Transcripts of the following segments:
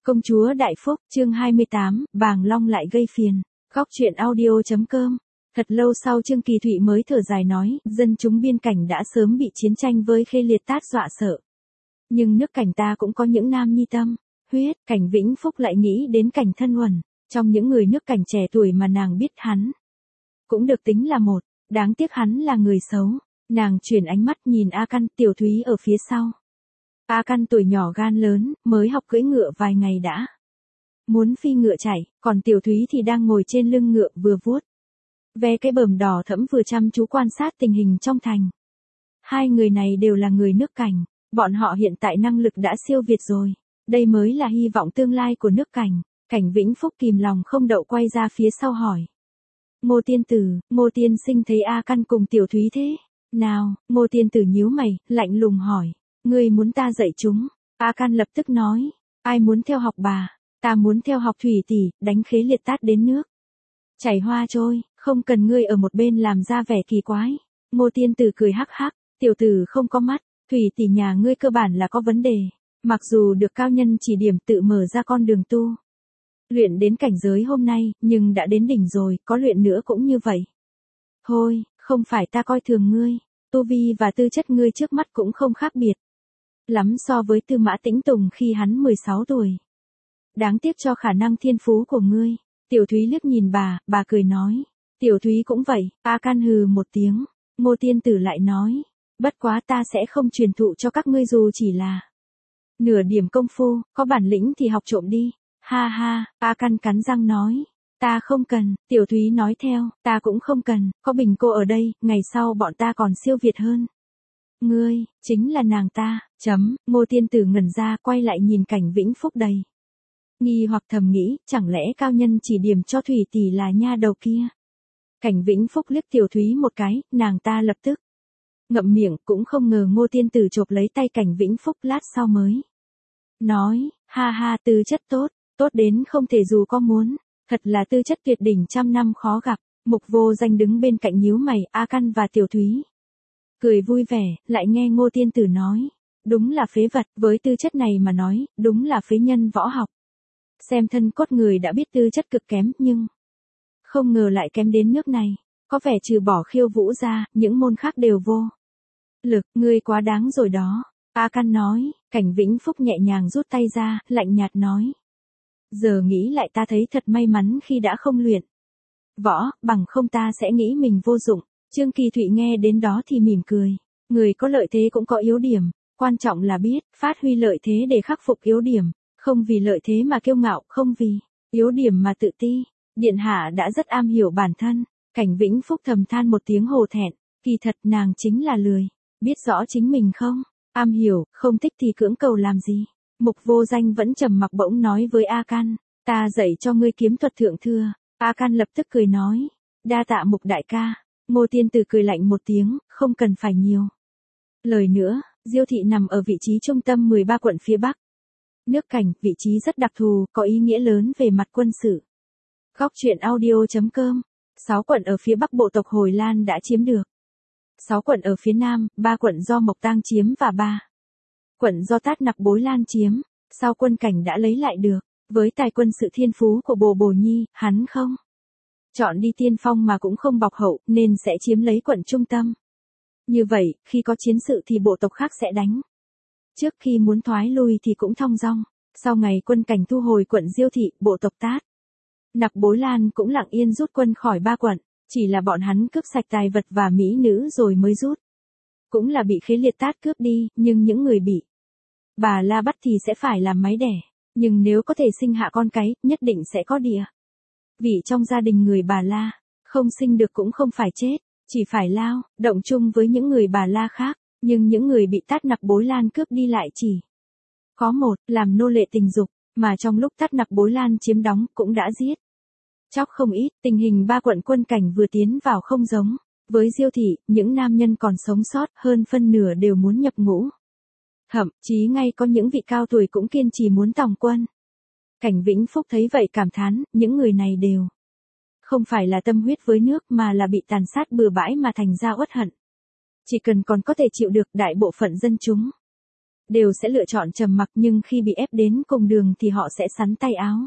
Công chúa Đại Phúc, chương 28, Bàng Long lại gây phiền. Góc truyện audio.com. Thật lâu sau Trương Kỳ Thụy mới thở dài nói, dân chúng biên cảnh đã sớm bị chiến tranh với Khê Liệt Tát dọa sợ. Nhưng nước Cảnh ta cũng có những nam nhi tâm, huyết, Cảnh Vĩnh Phúc lại nghĩ đến Cảnh Thân Uẩn, trong những người nước Cảnh trẻ tuổi mà nàng biết hắn. Cũng được tính là một, đáng tiếc hắn là người xấu. Nàng chuyển ánh mắt nhìn A Căn, Tiểu Thúy ở phía sau. A Căn tuổi nhỏ gan lớn, mới học cưỡi ngựa vài ngày đã muốn phi ngựa chạy, còn Tiểu Thúy thì đang ngồi trên lưng ngựa vừa vuốt ve cái bờm đỏ thẫm vừa chăm chú quan sát tình hình trong thành. Hai người này đều là người nước Cảnh, bọn họ hiện tại năng lực đã siêu việt rồi, đây mới là hy vọng tương lai của nước Cảnh. Cảnh Vĩnh Phúc kìm lòng không đậu quay ra phía sau hỏi. Ngô tiên tử, Ngô tiên sinh thấy A Căn cùng Tiểu Thúy thế nào? Ngô tiên tử nhíu mày, lạnh lùng hỏi. Ngươi muốn ta dạy chúng? A Căn lập tức nói. Ai muốn theo học bà? Ta muốn theo học Thủy tỷ, đánh Khế Liệt Tát đến nước chảy hoa trôi, không cần ngươi ở một bên làm ra vẻ kỳ quái. Ngô tiên tử cười hắc hắc, tiểu tử không có mắt, Thủy tỷ nhà ngươi cơ bản là có vấn đề. Mặc dù được cao nhân chỉ điểm tự mở ra con đường tu luyện đến cảnh giới hôm nay, nhưng đã đến đỉnh rồi, có luyện nữa cũng như vậy. Thôi, không phải ta coi thường ngươi, tu vi và tư chất ngươi trước mắt cũng không khác biệt lắm so với Tư Mã Tĩnh Tùng khi hắn 16 tuổi. Đáng tiếc cho khả năng thiên phú của ngươi. Tiểu Thúy liếc nhìn bà cười nói. Tiểu Thúy cũng vậy. A Căn hừ một tiếng. Ngô tiên tử lại nói. Bất quá ta sẽ không truyền thụ cho các ngươi dù chỉ là nửa điểm công phu, có bản lĩnh thì học trộm đi. Ha ha, A Căn cắn răng nói. Ta không cần, Tiểu Thúy nói theo, ta cũng không cần, có Bình cô ở đây, ngày sau bọn ta còn siêu việt hơn. Ngươi, chính là nàng ta, Ngô tiên tử ngẩn ra quay lại nhìn Cảnh Vĩnh Phúc đầy nghi hoặc thầm nghĩ, chẳng lẽ cao nhân chỉ điểm cho Thủy tỷ là nha đầu kia. Cảnh Vĩnh Phúc liếc Tiểu Thúy một cái, nàng ta lập tức ngậm miệng, cũng không ngờ Ngô tiên tử chộp lấy tay Cảnh Vĩnh Phúc lát sau mới nói, ha ha, tư chất tốt, tốt đến không thể dù có muốn, thật là tư chất tuyệt đỉnh trăm năm khó gặp. Mục Vô Danh đứng bên cạnh nhíu mày, A Căn và Tiểu Thúy cười vui vẻ, lại nghe Ngô tiên tử nói, đúng là phế vật, với tư chất này mà nói, đúng là phế nhân võ học. Xem thân cốt người đã biết tư chất cực kém, nhưng không ngờ lại kém đến nước này, có vẻ trừ bỏ khiêu vũ ra, những môn khác đều vô lực, ngươi quá đáng rồi đó. A Căn nói. Cảnh Vĩnh Phúc nhẹ nhàng rút tay ra, lạnh nhạt nói. Giờ nghĩ lại ta thấy thật may mắn khi đã không luyện võ, bằng không ta sẽ nghĩ mình vô dụng. Trương Kỳ Thụy nghe đến đó thì mỉm cười. Người có lợi thế cũng có yếu điểm, quan trọng là biết phát huy lợi thế để khắc phục yếu điểm, không vì lợi thế mà kiêu ngạo, không vì yếu điểm mà tự ti. Điện hạ đã rất am hiểu bản thân. Cảnh Vĩnh Phúc thầm than một tiếng hổ thẹn, kỳ thật nàng chính là lười, biết rõ chính mình không am hiểu, không thích thì cưỡng cầu làm gì. Mục Vô Danh vẫn trầm mặc bỗng nói với A Căn, ta dạy cho ngươi kiếm thuật thượng thừa. A Căn lập tức cười nói, đa tạ Mục đại ca. Ngô tiên tử cười lạnh một tiếng, không cần phải nhiều lời nữa. Diêu thị nằm ở vị trí trung tâm 13 quận phía Bắc nước Cảnh, vị trí rất đặc thù, có ý nghĩa lớn về mặt quân sự. Góc truyện audio.com. 6 quận ở phía Bắc bộ tộc Hồi Lan đã chiếm được. 6 quận ở phía Nam, 3 quận do Mộc Tang chiếm và 3 quận do Tát Nặc Bối Lan chiếm. Sau quân Cảnh đã lấy lại được, với tài quân sự thiên phú của Bồ Bồ Nhi, hắn không chọn đi tiên phong mà cũng không bọc hậu, nên sẽ chiếm lấy quận trung tâm. Như vậy, khi có chiến sự thì bộ tộc khác sẽ đánh trước, khi muốn thoái lui thì cũng thong dong. Sau ngày quân Cảnh thu hồi quận Diêu thị, bộ tộc Tát Nặc Bối Lan cũng lặng yên rút quân khỏi 3 quận, chỉ là bọn hắn cướp sạch tài vật và mỹ nữ rồi mới rút. Cũng là bị Khế Liệt Tát cướp đi, nhưng những người bị Bà La bắt thì sẽ phải làm máy đẻ, nhưng nếu có thể sinh hạ con cái, nhất định sẽ có địa vị trong gia đình người Bà La. Không sinh được cũng không phải chết, chỉ phải lao động chung với những người Bà La khác. Nhưng những người bị Tát Nặc Bối Lan cướp đi lại chỉ có một, làm nô lệ tình dục, mà trong lúc Tát Nặc Bối Lan chiếm đóng cũng đã giết chóc không ít. Tình hình 3 quận quân Cảnh vừa tiến vào không giống với Diêu thị, những nam nhân còn sống sót hơn phân nửa đều muốn nhập ngũ. Thậm chí ngay có những vị cao tuổi cũng kiên trì muốn tòng quân. Cảnh Vĩnh Phúc thấy vậy cảm thán, những người này đều không phải là tâm huyết với nước mà là bị tàn sát bừa bãi mà thành ra uất hận. Chỉ cần còn có thể chịu được, đại bộ phận dân chúng đều sẽ lựa chọn trầm mặc, nhưng khi bị ép đến cùng đường thì họ sẽ xắn tay áo.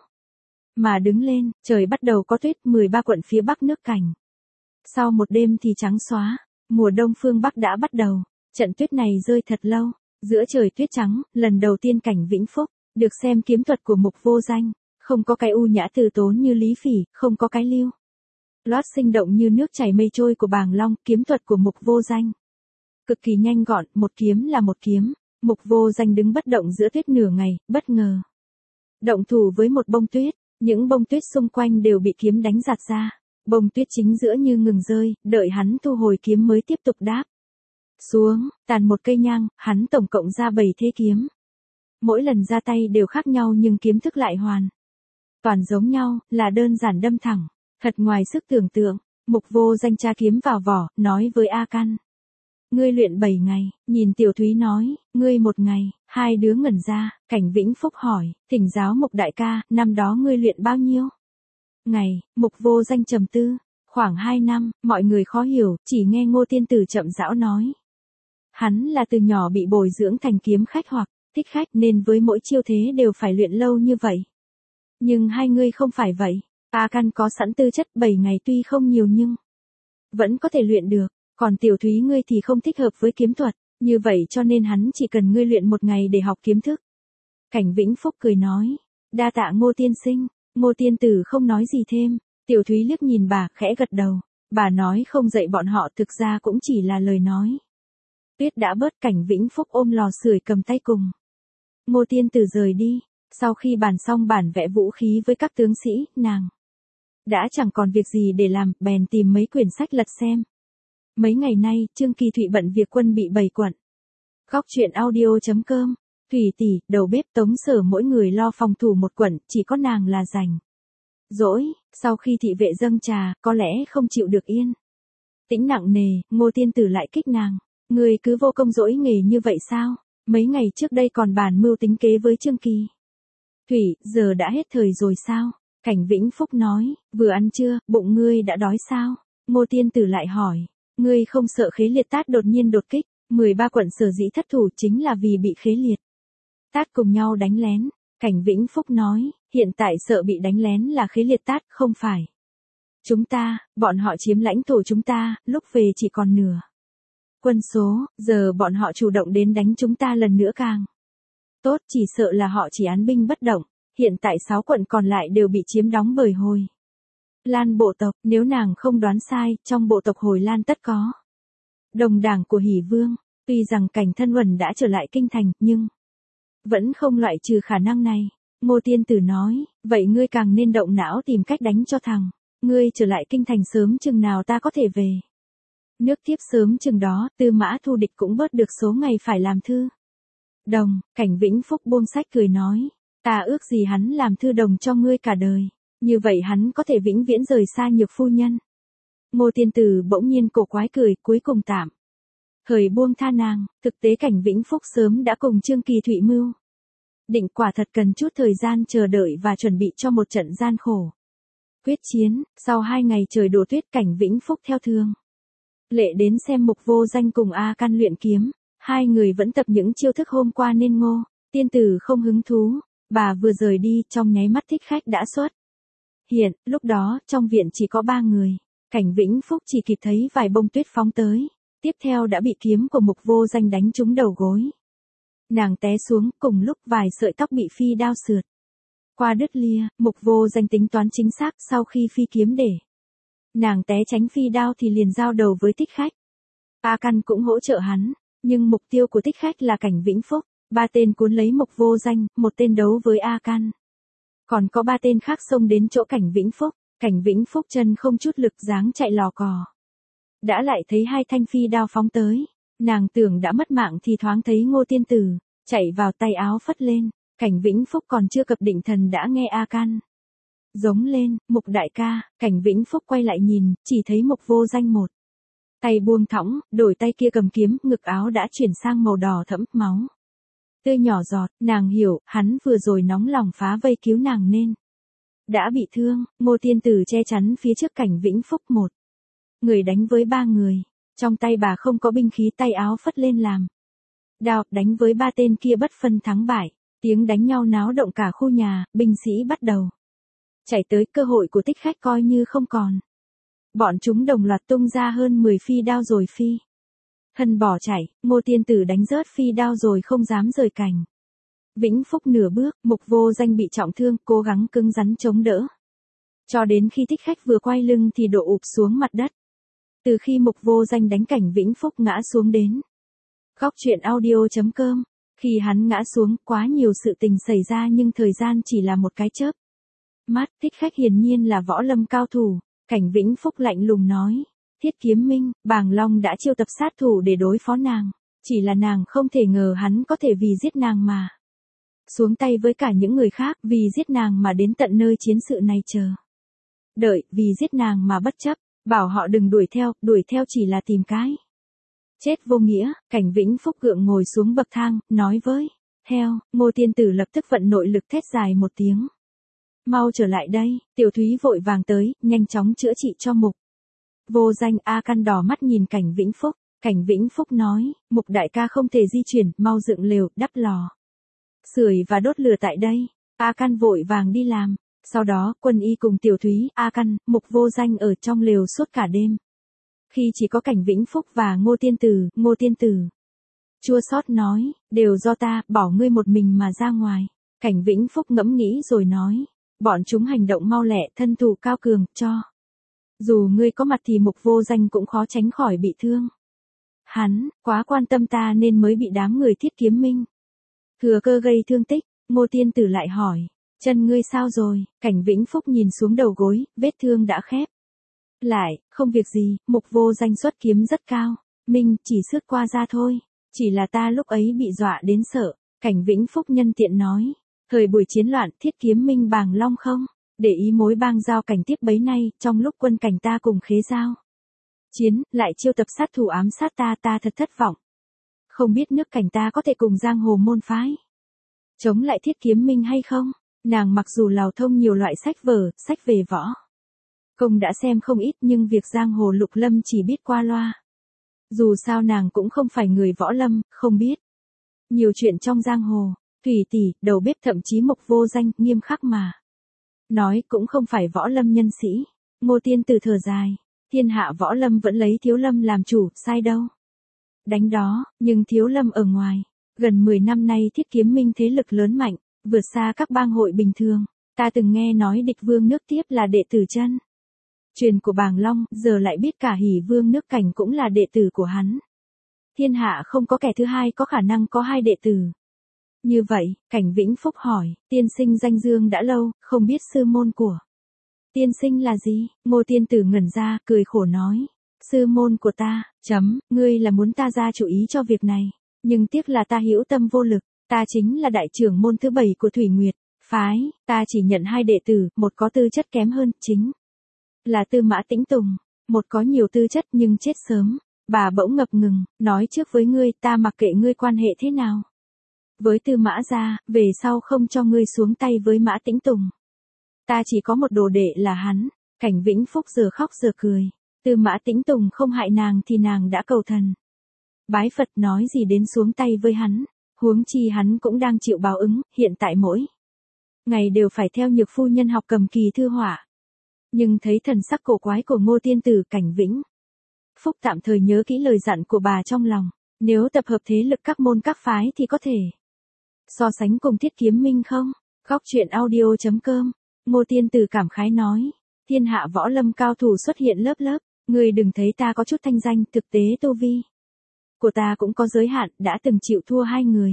Mà đứng lên, trời bắt đầu có tuyết, 13 quận phía Bắc nước Cảnh. Sau một đêm thì trắng xóa, mùa đông phương Bắc đã bắt đầu. Trận tuyết này rơi thật lâu, giữa trời tuyết trắng, lần đầu tiên Cảnh Vĩnh Phúc được xem kiếm thuật của Mục Vô Danh, không có cái u nhã từ tốn như Lý Phỉ, không có cái lưu loát sinh động như nước chảy mây trôi của Bàng Long, kiếm thuật của Mục Vô Danh cực kỳ nhanh gọn, một kiếm là một kiếm. Mục Vô Danh đứng bất động giữa tuyết nửa ngày, bất ngờ động thủ với một bông tuyết, những bông tuyết xung quanh đều bị kiếm đánh giạt ra. Bông tuyết chính giữa như ngừng rơi, đợi hắn thu hồi kiếm mới tiếp tục đáp xuống, tàn một cây nhang, hắn tổng cộng ra 7 thế kiếm. Mỗi lần ra tay đều khác nhau nhưng kiếm thức lại hoàn toàn giống nhau, là đơn giản đâm thẳng, thật ngoài sức tưởng tượng. Mục Vô Danh tra kiếm vào vỏ, nói với A Căn: Ngươi luyện 7 ngày, nhìn Tiểu Thúy nói, ngươi 1 ngày. Hai đứa ngẩn ra, Cảnh Vĩnh Phúc hỏi, thỉnh giáo Mục đại ca, năm đó ngươi luyện bao nhiêu ngày? Mục Vô Danh trầm tư, khoảng 2 năm. Mọi người khó hiểu, chỉ nghe Ngô Tiên Tử chậm rãi nói. Hắn là từ nhỏ bị bồi dưỡng thành kiếm khách hoặc thích khách, nên với mỗi chiêu thế đều phải luyện lâu như vậy. Nhưng hai ngươi không phải vậy. A Căn có sẵn tư chất, 7 ngày tuy không nhiều nhưng vẫn có thể luyện được. Còn Tiểu Thúy ngươi thì không thích hợp với kiếm thuật, như vậy cho nên hắn chỉ cần ngươi luyện 1 ngày để học kiếm thức. Cảnh Vĩnh Phúc cười nói, đa tạ Ngô tiên sinh. Ngô Tiên Tử không nói gì thêm. Tiểu Thúy liếc nhìn bà, khẽ gật đầu. Bà nói không dạy bọn họ thực ra cũng chỉ là lời nói. Tuyết đã bớt, Cảnh Vĩnh Phúc ôm lò sưởi cầm tay cùng Ngô Tiên Tử rời đi. Sau khi bàn xong bản vẽ vũ khí với các tướng sĩ, nàng đã chẳng còn việc gì để làm, bèn tìm mấy quyển sách lật xem. Mấy ngày nay, Trương Kỳ Thụy bận việc quân bị 7 quận. Góc truyện audio.com. Thủy tỷ, đầu bếp Tống Sở mỗi người lo phòng thủ 1 quận, chỉ có nàng là rảnh rỗi. Sau khi thị vệ dâng trà, có lẽ không chịu được yên tĩnh nặng nề, Ngô Tiên Tử lại kích nàng. Người cứ vô công dỗi nghề như vậy sao? Mấy ngày trước đây còn bàn mưu tính kế với Trương Kỳ Thụy, giờ đã hết thời rồi sao? Cảnh Vĩnh Phúc nói, vừa ăn chưa, bụng ngươi đã đói sao? Ngô Tiên Tử lại hỏi, ngươi không sợ Khế Liệt Tát đột nhiên đột kích? 13 quận sở dĩ thất thủ chính là vì bị Khế Liệt Tát cùng nhau đánh lén. Cảnh Vĩnh Phúc nói, hiện tại sợ bị đánh lén là Khế Liệt Tát, không phải chúng ta. Bọn họ chiếm lãnh thổ chúng ta, lúc về chỉ còn nửa quân số, giờ bọn họ chủ động đến đánh chúng ta lần nữa càng tốt, chỉ sợ là họ chỉ án binh bất động. Hiện tại 6 quận còn lại đều bị chiếm đóng bởi Hồi Lan bộ tộc, nếu nàng không đoán sai, trong bộ tộc Hồi Lan tất có đồng đảng của Hỉ Vương. Tuy rằng Cảnh Thân Uẩn đã trở lại kinh thành, nhưng vẫn không loại trừ khả năng này. Ngô Tiên Tử nói, vậy ngươi càng nên động não tìm cách đánh cho thằng ngươi trở lại kinh thành sớm chừng nào ta có thể về nước tiếp sớm chừng đó, Tư Mã Thu Địch cũng bớt được số ngày phải làm thư đồng. Cảnh Vĩnh Phúc buông sách cười nói, ta ước gì hắn làm thư đồng cho ngươi cả đời, như vậy hắn có thể vĩnh viễn rời xa Nhược phu nhân. Ngô Tiên Tử bỗng nhiên cổ quái cười, cuối cùng tạm thời buông tha nàng. Thực tế Cảnh Vĩnh Phúc sớm đã cùng Trương Kỳ Thụy mưu định, quả thật cần chút thời gian chờ đợi và chuẩn bị cho một trận gian khổ quyết chiến. Sau 2 ngày trời đổ tuyết, Cảnh Vĩnh Phúc theo thường lệ đến xem Mục Vô Danh cùng A Căn luyện kiếm. Hai người vẫn tập những chiêu thức hôm qua nên Ngô Tiên Tử không hứng thú. Bà vừa rời đi, trong nháy mắt thích khách đã xuất hiện. Lúc đó, trong viện chỉ có 3 người. Cảnh Vĩnh Phúc chỉ kịp thấy vài bông tuyết phóng tới. Tiếp theo đã bị kiếm của Mục Vô Danh đánh trúng đầu gối. Nàng té xuống, cùng lúc vài sợi tóc bị phi đao sượt qua đứt lìa. Mục Vô Danh tính toán chính xác, sau khi phi kiếm để nàng té tránh phi đao thì liền giao đầu với thích khách. A Căn cũng hỗ trợ hắn, nhưng mục tiêu của thích khách là Cảnh Vĩnh Phúc. 3 tên cuốn lấy Mục Vô Danh, 1 tên đấu với A Căn. Còn có 3 tên khác xông đến chỗ Cảnh Vĩnh Phúc. Cảnh Vĩnh Phúc chân không chút lực dáng chạy lò cò. Đã lại thấy 2 thanh phi đao phóng tới. Nàng tưởng đã mất mạng thì thoáng thấy Ngô Tiên Tử chạy vào, tay áo phất lên. Cảnh Vĩnh Phúc còn chưa cập định thần đã nghe A Căn giống lên, Mục đại ca. Cảnh Vĩnh Phúc quay lại nhìn, chỉ thấy Mục Vô Danh một tay buông thõng, đổi tay kia cầm kiếm, ngực áo đã chuyển sang màu đỏ thẫm, máu tươi nhỏ giọt. Nàng hiểu, hắn vừa rồi nóng lòng phá vây cứu nàng nên đã bị thương. Ngô Tiên Tử che chắn phía trước Cảnh Vĩnh Phúc, một người đánh với 3 người. Trong tay bà không có binh khí, tay áo phất lên làm Đao, đánh với ba tên kia bất phân thắng bại. Tiếng đánh nhau náo động cả khu nhà, binh sĩ bắt đầu chạy tới, cơ hội của thích khách coi như không còn. Bọn chúng đồng loạt tung ra hơn 10 phi đao rồi phi Hân bỏ chạy, Ngô Tiên Tử đánh rớt phi đao rồi không dám rời cảnh. Vĩnh Phúc nửa bước, Mục Vô Danh bị trọng thương, cố gắng cứng rắn chống đỡ. Cho đến khi thích khách vừa quay lưng thì đổ ụp xuống mặt đất. Từ khi Mục Vô Danh đánh cảnh Vĩnh Phúc ngã xuống đến. Góc truyện audio.com. Khi hắn ngã xuống, quá nhiều sự tình xảy ra nhưng thời gian chỉ là một cái chớp mắt. Thích khách hiển nhiên là võ lâm cao thủ. Cảnh Vĩnh Phúc lạnh lùng nói. Thiết Kiếm Minh, Bàng Long đã chiêu tập sát thủ để đối phó nàng. Chỉ là nàng không thể ngờ hắn có thể vì giết nàng mà xuống tay với cả những người khác, vì giết nàng mà đến tận nơi chiến sự này chờ đợi, vì giết nàng mà bất chấp, bảo họ đừng đuổi theo chỉ là tìm cái chết vô nghĩa. Cảnh Vĩnh Phúc gượng ngồi xuống bậc thang, nói với theo, Ngô Tiên Tử lập tức vận nội lực thét dài một tiếng. Mau trở lại đây, Tiểu Thúy vội vàng tới, nhanh chóng chữa trị cho Mục Vô Danh. A Căn đỏ mắt nhìn Cảnh Vĩnh Phúc. Cảnh Vĩnh Phúc nói, Mục đại ca không thể di chuyển, mau dựng lều, đắp lò sưởi và đốt lửa tại đây. A Căn vội vàng đi làm. Sau đó, Quân Y cùng Tiểu Thúy, A Căn, Mục Vô Danh ở trong lều suốt cả đêm. Khi chỉ có Cảnh Vĩnh Phúc và Ngô Tiên Tử chua xót nói, đều do ta, bỏ ngươi một mình mà ra ngoài. Cảnh Vĩnh Phúc ngẫm nghĩ rồi nói, bọn chúng hành động mau lẹ, thân thủ cao cường, cho dù ngươi có mặt thì Mục Vô Danh cũng khó tránh khỏi bị thương. Hắn quá quan tâm ta nên mới bị đám người Thiết Kiếm Minh thừa cơ gây thương tích. Ngô Tiên Tử lại hỏi, chân ngươi sao rồi? Cảnh Vĩnh Phúc nhìn xuống đầu gối, vết thương đã khép lại, không việc gì. Mục Vô Danh xuất kiếm rất cao, Minh chỉ sướt qua da thôi, chỉ là ta lúc ấy bị dọa đến sợ. Cảnh Vĩnh Phúc nhân tiện nói, thời buổi chiến loạn, Thiết Kiếm Minh Bàng Long không để ý mối bang giao cảnh tiếp bấy nay, trong lúc quân cảnh ta cùng Khế Giao chiến, lại chiêu tập sát thủ ám sát ta thật thất vọng. Không biết nước cảnh ta có thể cùng giang hồ môn phái chống lại Thiết Kiếm Minh hay không? Nàng mặc dù lào thông nhiều loại sách vở, sách về võ công đã xem không ít nhưng việc giang hồ lục lâm chỉ biết qua loa. Dù sao nàng cũng không phải người võ lâm, không biết nhiều chuyện trong giang hồ. Thủy tỷ, đầu bếp thậm chí Mục Vô Danh, nghiêm khắc mà nói cũng không phải võ lâm nhân sĩ. Ngô Tiên Tử thở dài, thiên hạ võ lâm vẫn lấy thiếu lâm làm chủ, sai đâu đánh đó, nhưng thiếu lâm ở ngoài. Gần 10 năm nay Thiết Kiếm Minh thế lực lớn mạnh, vượt xa các bang hội bình thường. Ta từng nghe nói Địch Vương nước Tiếp là đệ tử chân truyền của Bàng Long, giờ lại biết cả Hỉ Vương nước Cảnh cũng là đệ tử của hắn. Thiên hạ không có kẻ thứ hai có khả năng có hai đệ tử như vậy. Cảnh Vĩnh Phúc hỏi, tiên sinh danh dương đã lâu, không biết sư môn của tiên sinh là gì? Ngô Tiên Tử ngẩn ra, cười khổ nói, sư môn của ta, ngươi là muốn ta ra chủ ý cho việc này, nhưng tiếc là ta hữu tâm vô lực. Ta chính là đại trưởng môn thứ 7 của Thủy Nguyệt phái, ta chỉ nhận 2 đệ tử, một có tư chất kém hơn, chính là Tư Mã Tĩnh Tùng, một có nhiều tư chất nhưng chết sớm. Bà bỗng ngập ngừng, nói trước với ngươi, ta mặc kệ ngươi quan hệ thế nào với Tư Mã gia, về sau không cho ngươi xuống tay với Mã Tĩnh Tùng. Ta chỉ có một đồ đệ là hắn. Cảnh Vĩnh Phúc giờ khóc giờ cười. Tư Mã Tĩnh Tùng không hại nàng thì nàng đã cầu thần bái Phật, nói gì đến xuống tay với hắn. Huống chi hắn cũng đang chịu báo ứng, hiện tại mỗi ngày đều phải theo Nhược phu nhân học cầm kỳ thư họa. Nhưng thấy thần sắc cổ quái của Ngô Tiên Tử, Cảnh Vĩnh Phúc tạm thời nhớ kỹ lời dặn của bà trong lòng. Nếu tập hợp thế lực các môn các phái thì có thể so sánh cùng Thiết Kiếm Minh không? Góc truyện audio.com. Ngô Tiên Tử cảm khái nói, thiên hạ võ lâm cao thủ xuất hiện lớp lớp, ngươi đừng thấy ta có chút thanh danh, thực tế tu vi của ta cũng có giới hạn, đã từng chịu thua 2 người.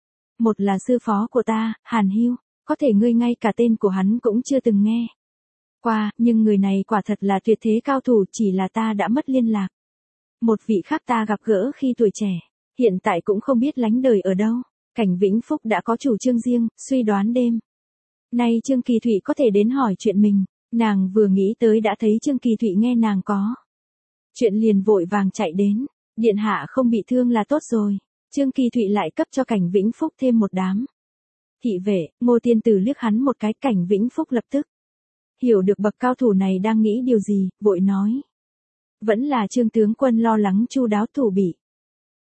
Một là sư phó của ta, Hàn Hưu, có thể ngươi ngay cả tên của hắn cũng chưa từng nghe qua, nhưng người này quả thật là tuyệt thế cao thủ, chỉ là ta đã mất liên lạc. Một vị khác ta gặp gỡ khi tuổi trẻ, hiện tại cũng không biết lánh đời ở đâu. Cảnh Vĩnh Phúc đã có chủ trương riêng, suy đoán đêm nay Trương Kỳ Thụy có thể đến hỏi chuyện mình. Nàng vừa nghĩ tới đã thấy Trương Kỳ Thụy nghe nàng có chuyện liền vội vàng chạy đến. Điện hạ không bị thương là tốt rồi. Trương Kỳ Thụy lại cấp cho Cảnh Vĩnh Phúc thêm một đám thị vệ. Ngô Tiên Tử liếc hắn một cái. Cảnh Vĩnh Phúc lập tức hiểu được bậc cao thủ này đang nghĩ điều gì, vội nói, vẫn là Trương tướng quân lo lắng chu đáo thủ bị.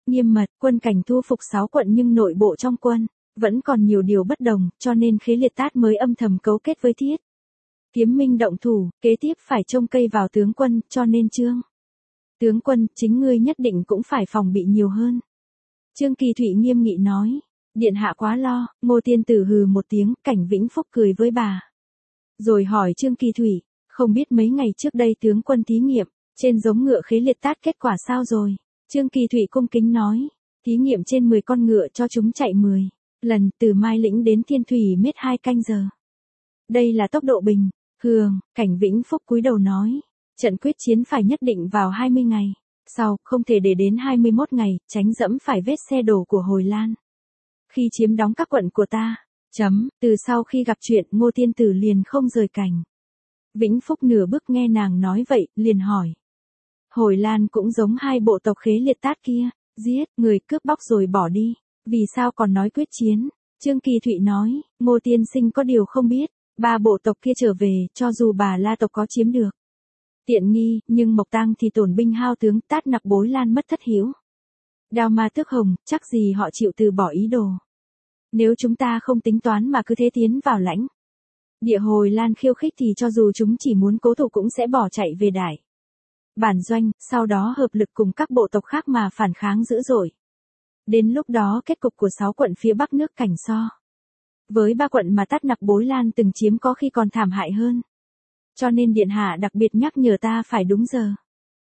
nghiêm mật, quân cảnh thu phục 6 quận nhưng nội bộ trong quân vẫn còn nhiều điều bất đồng, cho nên Khế Liệt Tát mới âm thầm cấu kết với Thiết Kiếm Minh động thủ, kế tiếp phải trông cây vào tướng quân, cho nên Trương tướng quân, chính ngươi nhất định cũng phải phòng bị nhiều hơn. Trương Kỳ Thụy nghiêm nghị nói, điện hạ quá lo. Ngô Tiên Tử hừ một tiếng, Cảnh Vĩnh Phúc cười với bà. Rồi hỏi Trương Kỳ Thụy, không biết mấy ngày trước đây tướng quân thí nghiệm, trên giống ngựa Khế Liệt Tát kết quả sao rồi? Trương Kỳ Thụy cung kính nói, thí nghiệm trên 10 con ngựa cho chúng chạy 10 lần, từ Mai Lĩnh đến Thiên Thủy mất 2 canh giờ. Đây là tốc độ bình thường. Cảnh Vĩnh Phúc cúi đầu nói, trận quyết chiến phải nhất định vào 20 ngày. Sau, không thể để đến 21 ngày, tránh dẫm phải vết xe đổ của Hồi Lan. Khi chiếm đóng các quận của ta, từ sau khi gặp chuyện Ngô Tiên Tử liền không rời Cảnh Vĩnh Phúc nửa bước. Nghe nàng nói vậy, liền hỏi. Hồi Lan cũng giống 2 bộ tộc Khế Liệt Tát kia, giết người cướp bóc rồi bỏ đi, vì sao còn nói quyết chiến? Trương Kỳ Thụy nói, Ngô tiên sinh có điều không biết, 3 bộ tộc kia trở về, cho dù Bà La tộc có chiếm được tiện nghi, nhưng Mộc Tang thì tổn binh hao tướng, Tát Nặc Bối Lan mất thất hiếu. Đao Ma Tước Hồng, chắc gì họ chịu từ bỏ ý đồ. Nếu chúng ta không tính toán mà cứ thế tiến vào lãnh địa Hồi Lan khiêu khích thì cho dù chúng chỉ muốn cố thủ cũng sẽ bỏ chạy về Đại bản doanh, sau đó hợp lực cùng các bộ tộc khác mà phản kháng dữ dội. Đến lúc đó kết cục của 6 quận phía bắc nước Cảnh so với 3 quận mà Tát Nặc Bối Lan từng chiếm có khi còn thảm hại hơn. Cho nên điện hạ đặc biệt nhắc nhở ta phải đúng giờ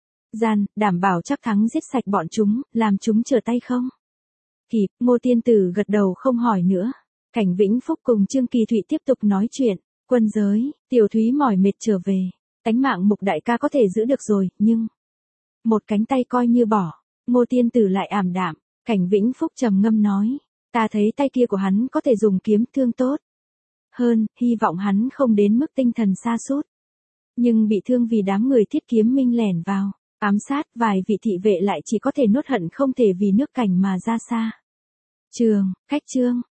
đảm bảo chắc thắng giết sạch bọn chúng, làm chúng trở tay không kịp. Ngô Tiên Tử gật đầu không hỏi nữa. Cảnh Vĩnh Phúc cùng Trương Kỳ Thụy tiếp tục nói chuyện. Quân giới, Tiểu Thúy mỏi mệt trở về. Tánh mạng Mục đại ca có thể giữ được rồi, nhưng một cánh tay coi như bỏ. Ngô Tiên Tử lại ảm đạm. Cảnh Vĩnh Phúc trầm ngâm nói, ta thấy tay kia của hắn có thể dùng kiếm thương tốt hơn, hy vọng hắn không đến mức tinh thần sa sút, nhưng bị thương vì đám người Thiết Kiếm Minh lẻn vào ám sát. Vài vị thị vệ lại chỉ có thể nuốt hận không thể vì nước Cảnh mà ra xa trường. Khách Trương